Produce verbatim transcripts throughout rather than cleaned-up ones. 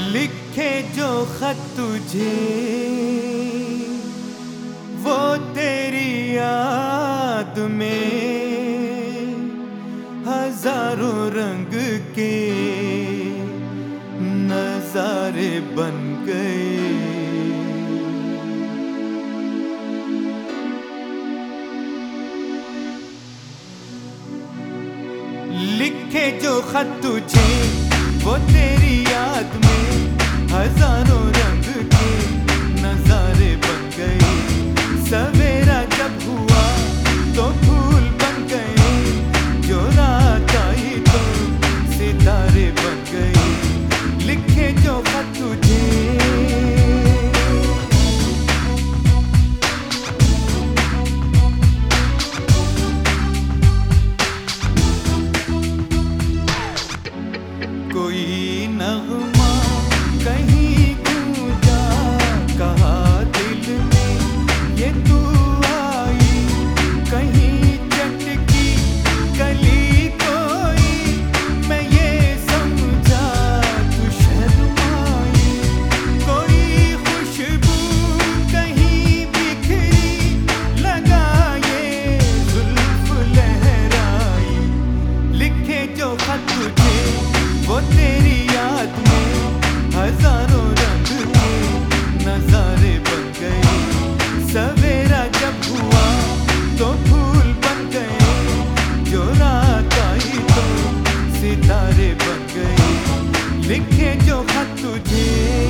लिखे जो खत तुझे वो तेरी याद में हजारों रंग के नजारे बन गए। लिखे जो खत तुझे वो तेरी याद में हजारों रंग के नजारे बन गए। सवेरा जब हुआ तो फूल बन गए, जो रात आई तो सितारे बन गए। लिखे जो खत तुझे कोई नगमा कहीं गूंजा, कहा दिल में ये तू आई। कहीं चटकी कली कोई, मैं ये समझा तू शर्माई। कोई खुशबू कहीं बिखरी, लगा ये जुल्फ लहराई। लिखे जो खत तुझे वो तेरी याद में हजारों रंग के नजारे बन गए। सवेरा जब हुआ तो फूल बन गए, जो रात आई तो सितारे बन गए। लिखे जो खत तुझे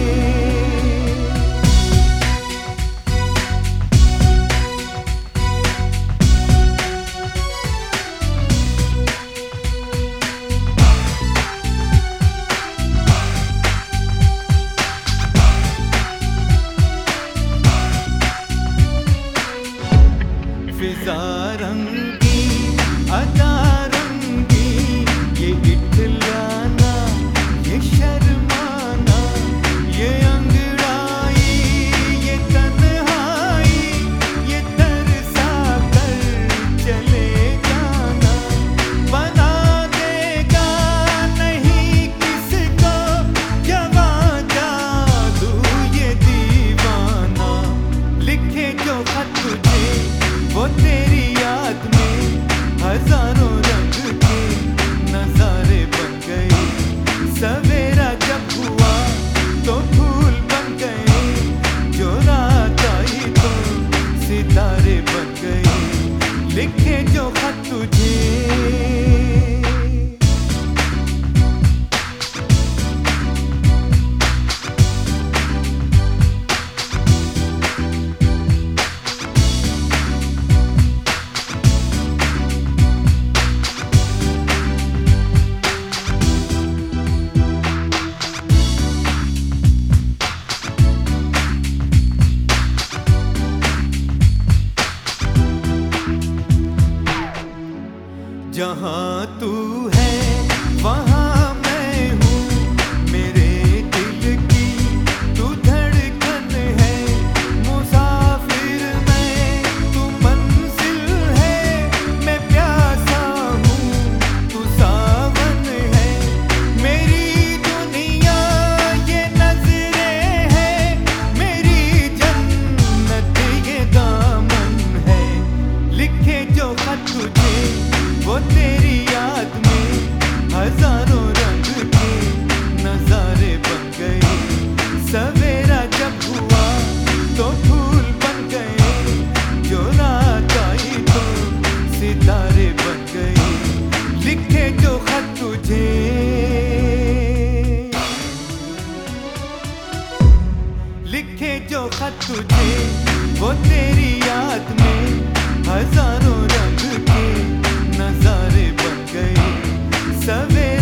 फिजा रंगी अदा रंगी, ये इठलाना ये शर्माना, ये अंगड़ाई ये तन्हाई, ये तरसा कर चले जाना। बना देगा नहीं किसको जवा जादू ये दीवाना। लिखे जो खत तुझे वो तेरी याद में हजारों रंग के नजारे बन गए। सवेरा जब हुआ तो फूल बन गए, जो रात आई तो सितारे बन गए। लिखे जो खत तुझे जहाँ तू है वहाँ मैं हूँ, मेरे दिल की तू धड़कन है। मुसाफिर मैं तू मंजिल है, मैं प्यासा हूँ तू सावन है। मेरी दुनिया ये नजरें है, मेरी जन्नत ये दामन है। लिखे जो खत तुझे वो तेरी याद में हजारों रंग के नजारे बन गए। सवेरा जब हुआ तो फूल बन गए, जो रात आई तो सितारे बन गए। लिखे जो खत तुझे लिखे जो खत तुझे वो तेरी याद में हजारों रंग के नजारे बन गए। सवेरे